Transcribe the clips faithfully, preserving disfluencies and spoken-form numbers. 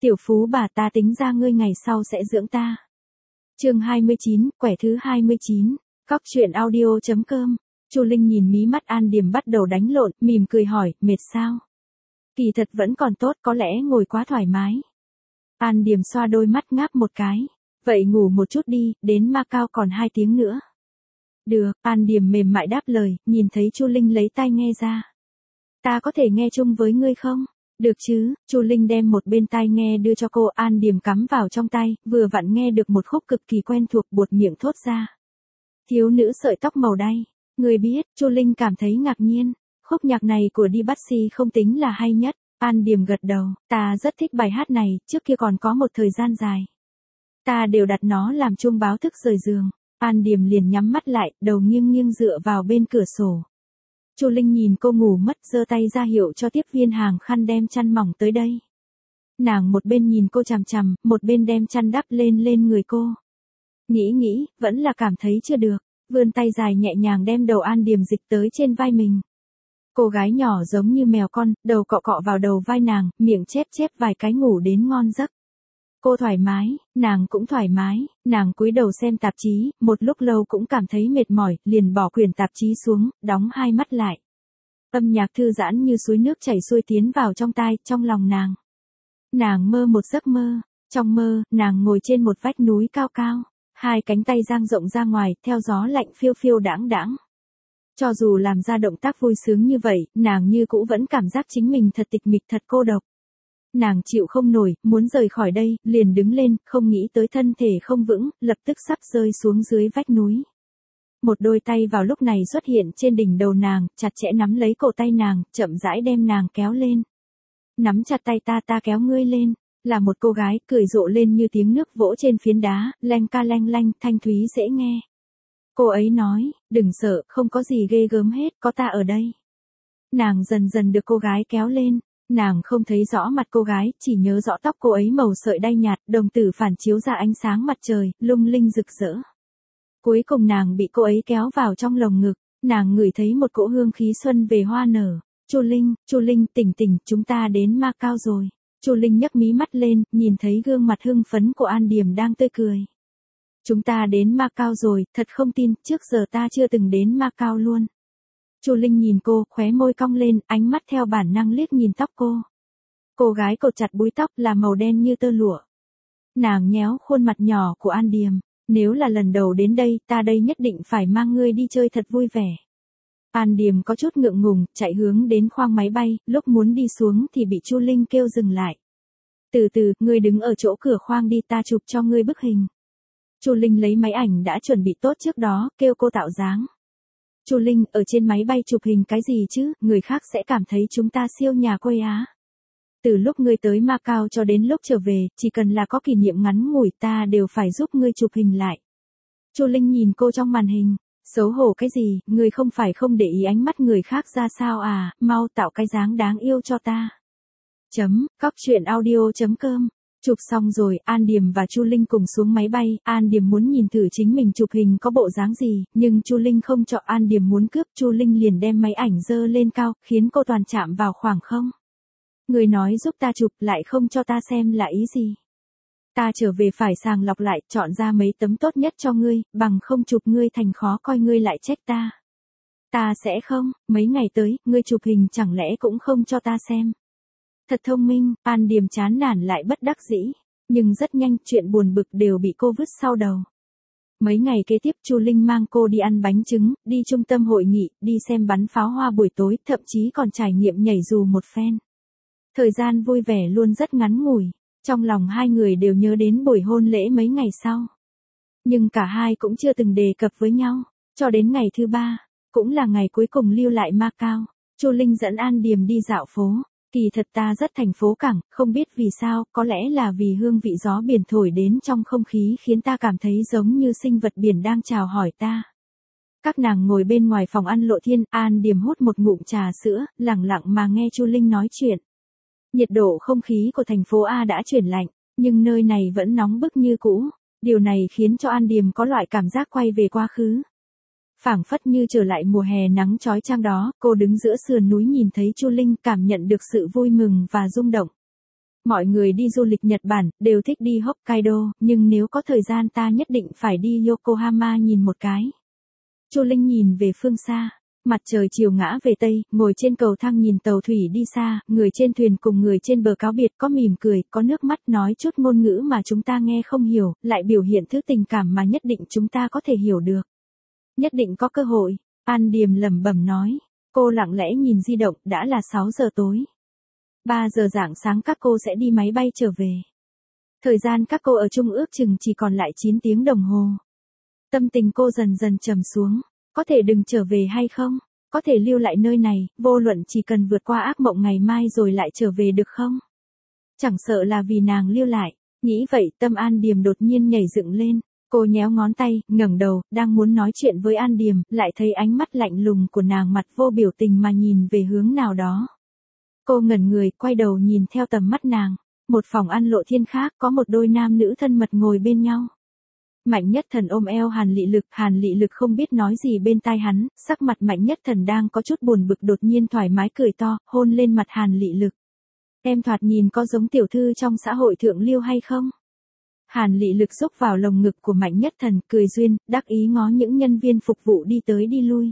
Tiểu phú bà, ta tính ra ngươi ngày sau sẽ dưỡng ta. Chương hai mươi chín, quẻ thứ hai mươi chín. Cóc truyện audio chấm com. Chu Linh nhìn mí mắt An Điềm bắt đầu đánh lộn, mỉm cười hỏi, mệt sao? Kỳ thật vẫn còn tốt, có lẽ ngồi quá thoải mái. An Điềm xoa đôi mắt ngáp một cái. Vậy ngủ một chút đi, đến Macau còn hai tiếng nữa. Được, An Điềm mềm mại đáp lời, nhìn thấy Chu Linh lấy tai nghe ra. Ta có thể nghe chung với ngươi không? Được chứ, Chu Linh đem một bên tai nghe đưa cho cô. An Điềm cắm vào trong tai, vừa vặn nghe được một khúc cực kỳ quen thuộc, buột miệng thốt ra. Thiếu nữ sợi tóc màu đay. Người biết, Chu Linh cảm thấy ngạc nhiên. Khúc nhạc này của Debussy không tính là hay nhất. An Điềm gật đầu, ta rất thích bài hát này, trước kia còn có một thời gian dài. Ta đều đặt nó làm chuông báo thức rời giường. An Điềm liền nhắm mắt lại, đầu nghiêng nghiêng dựa vào bên cửa sổ. Chu Linh nhìn cô ngủ mất, giơ tay ra hiệu cho tiếp viên hàng khăn đem chăn mỏng tới đây. Nàng một bên nhìn cô chằm chằm, một bên đem chăn đắp lên lên người cô. Nghĩ nghĩ, vẫn là cảm thấy chưa được, vươn tay dài nhẹ nhàng đem đầu An Điềm dịch tới trên vai mình. Cô gái nhỏ giống như mèo con, đầu cọ cọ vào đầu vai nàng, miệng chép chép vài cái ngủ đến ngon giấc. Cô thoải mái, nàng cũng thoải mái, nàng cúi đầu xem tạp chí, một lúc lâu cũng cảm thấy mệt mỏi, liền bỏ quyển tạp chí xuống, đóng hai mắt lại. Âm nhạc thư giãn như suối nước chảy xuôi tiến vào trong tai, trong lòng nàng. Nàng mơ một giấc mơ, trong mơ, nàng ngồi trên một vách núi cao cao, hai cánh tay dang rộng ra ngoài, theo gió lạnh phiêu phiêu đãng đãng. Cho dù làm ra động tác vui sướng như vậy, nàng như cũ vẫn cảm giác chính mình thật tịch mịch, thật cô độc. Nàng chịu không nổi, muốn rời khỏi đây, liền đứng lên, không nghĩ tới thân thể không vững, lập tức sắp rơi xuống dưới vách núi. Một đôi tay vào lúc này xuất hiện trên đỉnh đầu nàng, chặt chẽ nắm lấy cổ tay nàng, chậm rãi đem nàng kéo lên. Nắm chặt tay ta, ta kéo ngươi lên, là một cô gái, cười rộ lên như tiếng nước vỗ trên phiến đá, leng ca leng lanh, thanh thúy dễ nghe. Cô ấy nói, đừng sợ, không có gì ghê gớm hết, có ta ở đây. Nàng dần dần được cô gái kéo lên. Nàng không thấy rõ mặt cô gái, chỉ nhớ rõ tóc cô ấy màu sợi đay nhạt, đồng tử phản chiếu ra ánh sáng mặt trời, lung linh rực rỡ. Cuối cùng nàng bị cô ấy kéo vào trong lồng ngực, nàng ngửi thấy một cỗ hương khí xuân về hoa nở. Chu Linh, Chu Linh, tỉnh tỉnh, chúng ta đến Macau rồi. Chu Linh nhấc mí mắt lên, nhìn thấy gương mặt hưng phấn của An Điềm đang tươi cười. Chúng ta đến Macau rồi, thật không tin, trước giờ ta chưa từng đến Macau luôn. Chu Linh nhìn cô, khóe môi cong lên, ánh mắt theo bản năng liếc nhìn tóc cô. Cô gái cột chặt búi tóc là màu đen như tơ lụa. Nàng nhéo khuôn mặt nhỏ của An Điềm, nếu là lần đầu đến đây, ta đây nhất định phải mang ngươi đi chơi thật vui vẻ. An Điềm có chút ngượng ngùng, chạy hướng đến khoang máy bay, lúc muốn đi xuống thì bị Chu Linh kêu dừng lại. Từ từ, ngươi đứng ở chỗ cửa khoang đi, ta chụp cho ngươi bức hình. Chu Linh lấy máy ảnh đã chuẩn bị tốt trước đó, kêu cô tạo dáng. Chu Linh, ở trên máy bay chụp hình cái gì chứ, người khác sẽ cảm thấy chúng ta siêu nhà quê Á. Từ lúc ngươi tới Macau cho đến lúc trở về, chỉ cần là có kỷ niệm ngắn ngủi ta đều phải giúp ngươi chụp hình lại. Chu Linh nhìn cô trong màn hình, xấu hổ cái gì, ngươi không phải không để ý ánh mắt người khác ra sao à, mau tạo cái dáng đáng yêu cho ta. Chấm, cóc truyện audio chấm com. Chụp xong rồi, An Điềm và Chu Linh cùng xuống máy bay, An Điềm muốn nhìn thử chính mình chụp hình có bộ dáng gì, nhưng Chu Linh không cho. An Điềm muốn cướp, Chu Linh liền đem máy ảnh giơ lên cao, khiến cô toàn chạm vào khoảng không. Người nói giúp ta chụp, lại không cho ta xem là ý gì. Ta trở về phải sàng lọc lại, chọn ra mấy tấm tốt nhất cho ngươi, bằng không chụp ngươi thành khó coi ngươi lại trách ta. Ta sẽ không, mấy ngày tới, ngươi chụp hình chẳng lẽ cũng không cho ta xem. Thật thông minh, An Điềm chán nản lại bất đắc dĩ, nhưng rất nhanh chuyện buồn bực đều bị cô vứt sau đầu. Mấy ngày kế tiếp Chu Linh mang cô đi ăn bánh trứng, đi trung tâm hội nghị, đi xem bắn pháo hoa buổi tối, thậm chí còn trải nghiệm nhảy dù một phen. Thời gian vui vẻ luôn rất ngắn ngủi, trong lòng hai người đều nhớ đến buổi hôn lễ mấy ngày sau. Nhưng cả hai cũng chưa từng đề cập với nhau, cho đến ngày thứ ba, cũng là ngày cuối cùng lưu lại Macau, Chu Linh dẫn An Điềm đi dạo phố. Kỳ thật ta rất thành phố cảng, không biết vì sao, có lẽ là vì hương vị gió biển thổi đến trong không khí khiến ta cảm thấy giống như sinh vật biển đang chào hỏi ta. Các nàng ngồi bên ngoài phòng ăn Lộ Thiên, An Điềm hút một ngụm trà sữa, lặng lặng mà nghe Chu Linh nói chuyện. Nhiệt độ không khí của thành phố A đã chuyển lạnh, nhưng nơi này vẫn nóng bức như cũ. Điều này khiến cho An Điềm có loại cảm giác quay về quá khứ. Phảng phất như trở lại mùa hè nắng chói chang đó, cô đứng giữa sườn núi nhìn thấy Chu Linh, cảm nhận được sự vui mừng và rung động. Mọi người đi du lịch Nhật Bản, đều thích đi Hokkaido, nhưng nếu có thời gian ta nhất định phải đi Yokohama nhìn một cái. Chu Linh nhìn về phương xa. Mặt trời chiều ngã về Tây, ngồi trên cầu thang nhìn tàu thủy đi xa, người trên thuyền cùng người trên bờ cáo biệt có mỉm cười, có nước mắt nói chút ngôn ngữ mà chúng ta nghe không hiểu, lại biểu hiện thứ tình cảm mà nhất định chúng ta có thể hiểu được. Nhất định có cơ hội, An Điềm lẩm bẩm nói. Cô lặng lẽ nhìn di động, đã là sáu giờ tối. ba giờ rạng sáng các cô sẽ đi máy bay trở về. Thời gian các cô ở chung ước chừng chỉ còn lại chín tiếng đồng hồ. Tâm tình cô dần dần trầm xuống. Có thể đừng trở về hay không? Có thể lưu lại nơi này, vô luận chỉ cần vượt qua ác mộng ngày mai rồi lại trở về được không? Chẳng sợ là vì nàng lưu lại. Nghĩ vậy tâm An Điềm đột nhiên nhảy dựng lên. Cô nhéo ngón tay, ngẩng đầu, đang muốn nói chuyện với An Điềm, lại thấy ánh mắt lạnh lùng của nàng mặt vô biểu tình mà nhìn về hướng nào đó. Cô ngẩn người, quay đầu nhìn theo tầm mắt nàng. Một phòng ăn lộ thiên khác có một đôi nam nữ thân mật ngồi bên nhau. Mạnh Nhất Thần ôm eo Hàn Lị Lực, Hàn Lị Lực không biết nói gì bên tai hắn, sắc mặt Mạnh Nhất Thần đang có chút buồn bực đột nhiên thoải mái cười to, hôn lên mặt Hàn Lị Lực. Em thoạt nhìn có giống tiểu thư trong xã hội thượng lưu hay không? Hàn Lị Lực xúc vào lồng ngực của Mạnh Nhất Thần, cười duyên, đắc ý ngó những nhân viên phục vụ đi tới đi lui.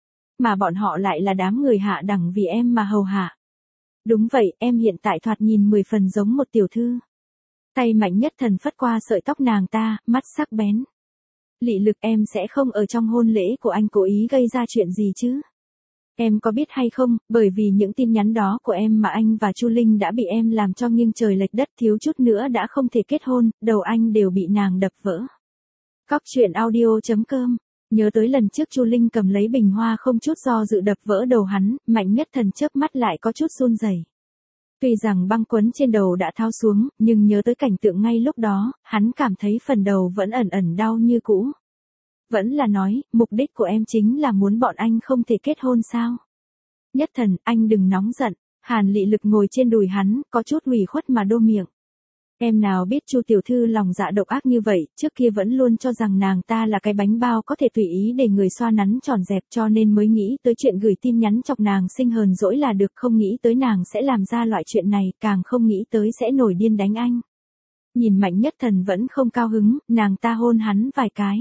Mà bọn họ lại là đám người hạ đẳng vì em mà hầu hạ. Đúng vậy, em hiện tại thoạt nhìn mười phần giống một tiểu thư. Tay Mạnh Nhất Thần phất qua sợi tóc nàng ta, mắt sắc bén. Lị Lực, em sẽ không ở trong hôn lễ của anh cố ý gây ra chuyện gì chứ? Em có biết hay không, bởi vì những tin nhắn đó của em mà anh và Chu Linh đã bị em làm cho nghiêng trời lệch đất, thiếu chút nữa đã không thể kết hôn, đầu anh đều bị nàng đập vỡ. Cóc truyện audio chấm com. Nhớ tới lần trước Chu Linh cầm lấy bình hoa không chút do dự đập vỡ đầu hắn, Mạnh Nhất Thần chớp mắt lại có chút run rẩy. Tuy rằng băng quấn trên đầu đã tháo xuống, nhưng nhớ tới cảnh tượng ngay lúc đó, hắn cảm thấy phần đầu vẫn ẩn ẩn đau như cũ. Vẫn là nói, mục đích của em chính là muốn bọn anh không thể kết hôn sao? Nhất Thần, anh đừng nóng giận. Hàn Lị Lực ngồi trên đùi hắn, có chút ủy khuất mà đô miệng. Em nào biết Chu tiểu thư lòng dạ độc ác như vậy, trước kia vẫn luôn cho rằng nàng ta là cái bánh bao có thể tùy ý để người xoa nắn tròn dẹp, cho nên mới nghĩ tới chuyện gửi tin nhắn chọc nàng sinh hờn dỗi là được, không nghĩ tới nàng sẽ làm ra loại chuyện này, càng không nghĩ tới sẽ nổi điên đánh anh. Nhìn Mạnh Nhất Thần vẫn không cao hứng, nàng ta hôn hắn vài cái.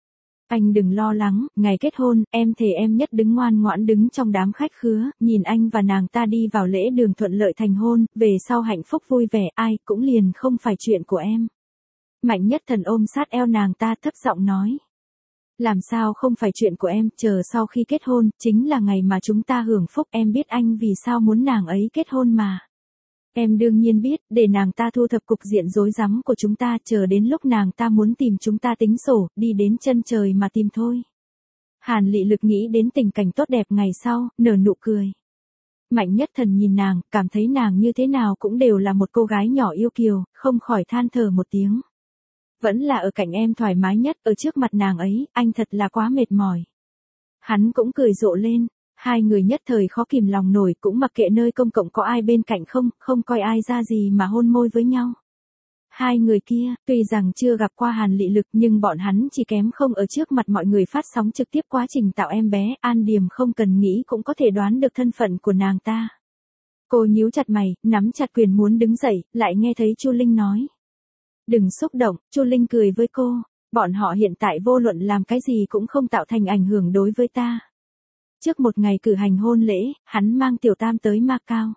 Anh đừng lo lắng, ngày kết hôn, em thề em nhất đứng ngoan ngoãn đứng trong đám khách khứa, nhìn anh và nàng ta đi vào lễ đường thuận lợi thành hôn, về sau hạnh phúc vui vẻ, ai cũng liền không phải chuyện của em. Mạnh Nhất Thần ôm sát eo nàng ta thấp giọng nói. Làm sao không phải chuyện của em, chờ sau khi kết hôn, chính là ngày mà chúng ta hưởng phúc, em biết anh vì sao muốn nàng ấy kết hôn mà. Em đương nhiên biết, để nàng ta thu thập cục diện rối rắm của chúng ta, chờ đến lúc nàng ta muốn tìm chúng ta tính sổ, đi đến chân trời mà tìm thôi. Hàn Lị Lực nghĩ đến tình cảnh tốt đẹp ngày sau, nở nụ cười. Mạnh Nhất Thần nhìn nàng, cảm thấy nàng như thế nào cũng đều là một cô gái nhỏ yêu kiều, không khỏi than thở một tiếng. Vẫn là ở cạnh em thoải mái nhất, ở trước mặt nàng ấy, anh thật là quá mệt mỏi. Hắn cũng cười rộ lên. Hai người nhất thời khó kìm lòng nổi, cũng mặc kệ nơi công cộng có ai bên cạnh không, không coi ai ra gì mà hôn môi với nhau. Hai người kia, tuy rằng chưa gặp qua Hàn Lị Lực nhưng bọn hắn chỉ kém không ở trước mặt mọi người phát sóng trực tiếp quá trình tạo em bé, An Điềm không cần nghĩ cũng có thể đoán được thân phận của nàng ta. Cô nhíu chặt mày, nắm chặt quyền muốn đứng dậy, lại nghe thấy Chu Linh nói. Đừng xúc động, Chu Linh cười với cô, bọn họ hiện tại vô luận làm cái gì cũng không tạo thành ảnh hưởng đối với ta. Trước một ngày cử hành hôn lễ, hắn mang Tiểu Tam tới Macau.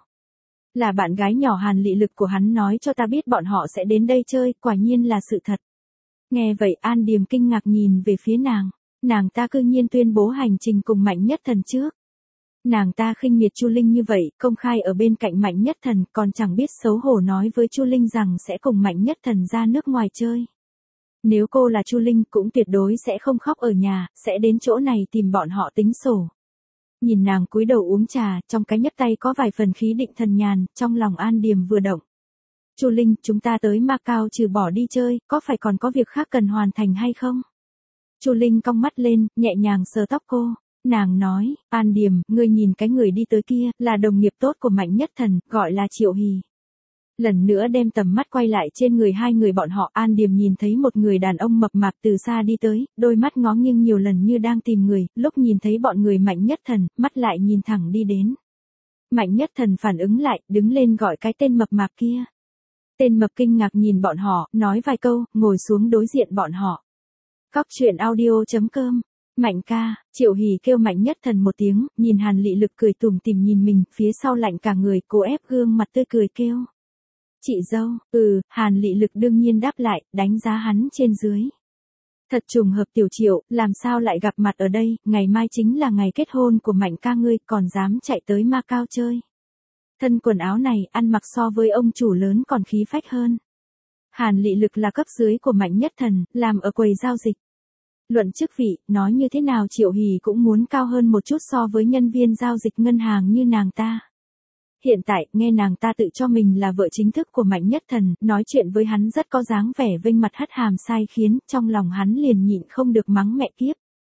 Là bạn gái nhỏ Hàn Lị Lực của hắn nói cho ta biết bọn họ sẽ đến đây chơi, quả nhiên là sự thật. Nghe vậy An Điềm kinh ngạc nhìn về phía nàng, nàng ta cư nhiên tuyên bố hành trình cùng Mạnh Nhất Thần trước. Nàng ta khinh miệt Chu Linh như vậy, công khai ở bên cạnh Mạnh Nhất Thần, còn chẳng biết xấu hổ nói với Chu Linh rằng sẽ cùng Mạnh Nhất Thần ra nước ngoài chơi. Nếu cô là Chu Linh cũng tuyệt đối sẽ không khóc ở nhà, sẽ đến chỗ này tìm bọn họ tính sổ. Nhìn nàng cúi đầu uống trà, trong cái nhấp tay có vài phần khí định thần nhàn, trong lòng An Điềm vừa động. Chu Linh, chúng ta tới Macau trừ bỏ đi chơi, có phải còn có việc khác cần hoàn thành hay không? Chu Linh cong mắt lên, nhẹ nhàng sờ tóc cô. Nàng nói, An Điềm, ngươi nhìn cái người đi tới kia, là đồng nghiệp tốt của Mạnh Nhất Thần, gọi là Triệu Hì. Lần nữa đem tầm mắt quay lại trên người hai người bọn họ, An Điềm nhìn thấy một người đàn ông mập mạp từ xa đi tới, đôi mắt ngó nghiêng nhiều lần như đang tìm người, lúc nhìn thấy bọn người Mạnh Nhất Thần, mắt lại nhìn thẳng đi đến. Mạnh Nhất Thần phản ứng lại, đứng lên gọi cái tên mập mạp kia. Tên mập kinh ngạc nhìn bọn họ, nói vài câu, ngồi xuống đối diện bọn họ. Cóc truyện audio.com. Mạnh ca, Triệu Hỷ kêu Mạnh Nhất Thần một tiếng, nhìn Hàn Lị Lực cười tủm tỉm nhìn mình, phía sau lạnh cả người, cô ép gương mặt tươi cười kêu. Chị dâu, ừ, Hàn Lị Lực đương nhiên đáp lại, đánh giá hắn trên dưới. Thật trùng hợp Tiểu Triệu, làm sao lại gặp mặt ở đây, ngày mai chính là ngày kết hôn của Mạnh ca ngươi, còn dám chạy tới Macau chơi. Thân quần áo này, ăn mặc so với ông chủ lớn còn khí phách hơn. Hàn Lị Lực là cấp dưới của Mạnh Nhất Thần, làm ở quầy giao dịch. Luận chức vị, nói như thế nào Triệu Hỷ cũng muốn cao hơn một chút so với nhân viên giao dịch ngân hàng như nàng ta. Hiện tại, nghe nàng ta tự cho mình là vợ chính thức của Mạnh Nhất Thần, nói chuyện với hắn rất có dáng vẻ vênh mặt hất hàm sai khiến, trong lòng hắn liền nhịn không được mắng mẹ kiếp.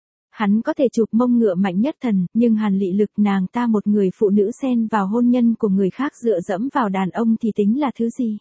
Hắn có thể chụp mông ngựa Mạnh Nhất Thần, nhưng Hàn Lị Lực nàng ta một người phụ nữ xen vào hôn nhân của người khác dựa dẫm vào đàn ông thì tính là thứ gì?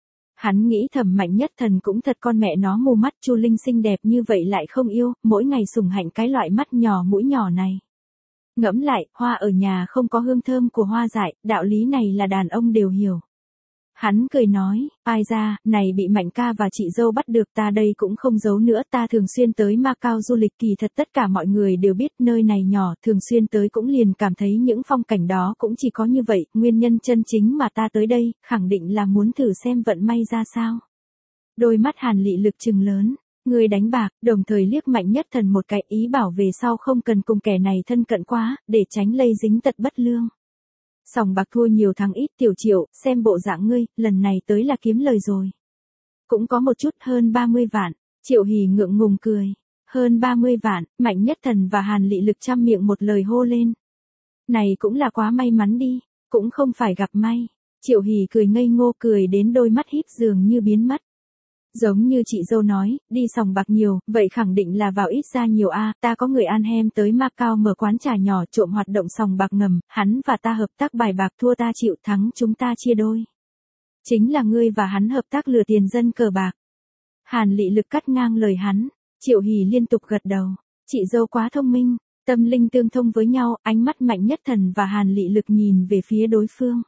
Hắn nghĩ thầm Mạnh Nhất Thần cũng thật con mẹ nó mù mắt, Chu Linh xinh đẹp như vậy lại không yêu, mỗi ngày sủng hạnh cái loại mắt nhỏ mũi nhỏ này. Ngẫm lại, hoa ở nhà không có hương thơm của hoa dại, đạo lý này là đàn ông đều hiểu. Hắn cười nói, ai ra, này bị Mạnh ca và chị dâu bắt được, ta đây cũng không giấu nữa, ta thường xuyên tới Macau du lịch, kỳ thật tất cả mọi người đều biết nơi này nhỏ, thường xuyên tới cũng liền cảm thấy những phong cảnh đó cũng chỉ có như vậy, nguyên nhân chân chính mà ta tới đây, khẳng định là muốn thử xem vận may ra sao. Đôi mắt Hàn Lị Lực trừng lớn, người đánh bạc, đồng thời liếc Mạnh Nhất Thần một cái, ý bảo về sau không cần cùng kẻ này thân cận quá, để tránh lây dính tật bất lương. Sòng bạc thua nhiều thắng ít, Tiểu Triệu, xem bộ dạng ngươi, lần này tới là kiếm lời rồi. Cũng có một chút hơn ba mươi vạn, Triệu Hỷ ngượng ngùng cười. Hơn ba mươi vạn, Mạnh Nhất Thần và Hàn Lị Lực trăm miệng một lời hô lên. Này cũng là quá may mắn đi, cũng không phải gặp may. Triệu Hỷ cười ngây ngô, cười đến đôi mắt híp dường như biến mất. Giống như chị dâu nói, đi sòng bạc nhiều, vậy khẳng định là vào ít ra nhiều a, ta có người An Hem tới Macau mở quán trà nhỏ trộm hoạt động sòng bạc ngầm, hắn và ta hợp tác bài bạc, thua ta chịu, thắng chúng ta chia đôi. Chính là ngươi và hắn hợp tác lừa tiền dân cờ bạc. Hàn Lị Lực cắt ngang lời hắn, Triệu Hỷ liên tục gật đầu, chị dâu quá thông minh, tâm linh tương thông với nhau, ánh mắt Mạnh Nhất Thần và Hàn Lị Lực nhìn về phía đối phương.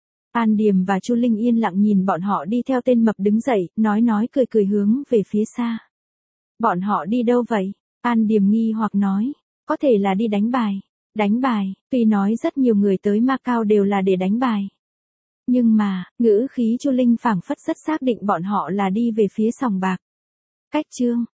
An Điềm và Chu Linh yên lặng nhìn bọn họ đi theo tên mập đứng dậy, nói nói cười cười hướng về phía xa. Bọn họ đi đâu vậy? An Điềm nghi hoặc nói, có thể là đi đánh bài. Đánh bài, tuy nói rất nhiều người tới Macau đều là để đánh bài. Nhưng mà, ngữ khí Chu Linh phảng phất rất xác định bọn họ là đi về phía sòng bạc. Cách chương,